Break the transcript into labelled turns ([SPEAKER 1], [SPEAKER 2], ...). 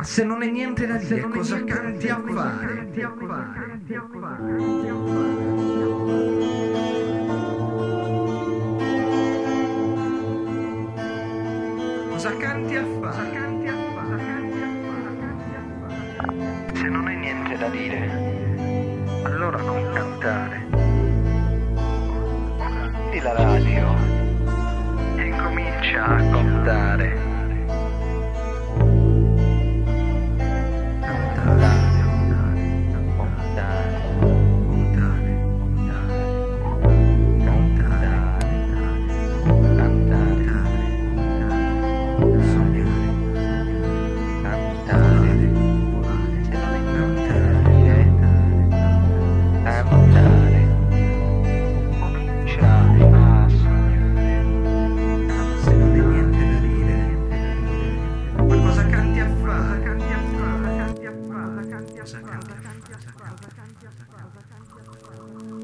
[SPEAKER 1] Ma se non hai niente da dire, cosa canti a fare? Cosa canti a fare? Se non hai niente da dire, allora non cantare. Di la radio e incomincia a contare. Cosa canti a fare?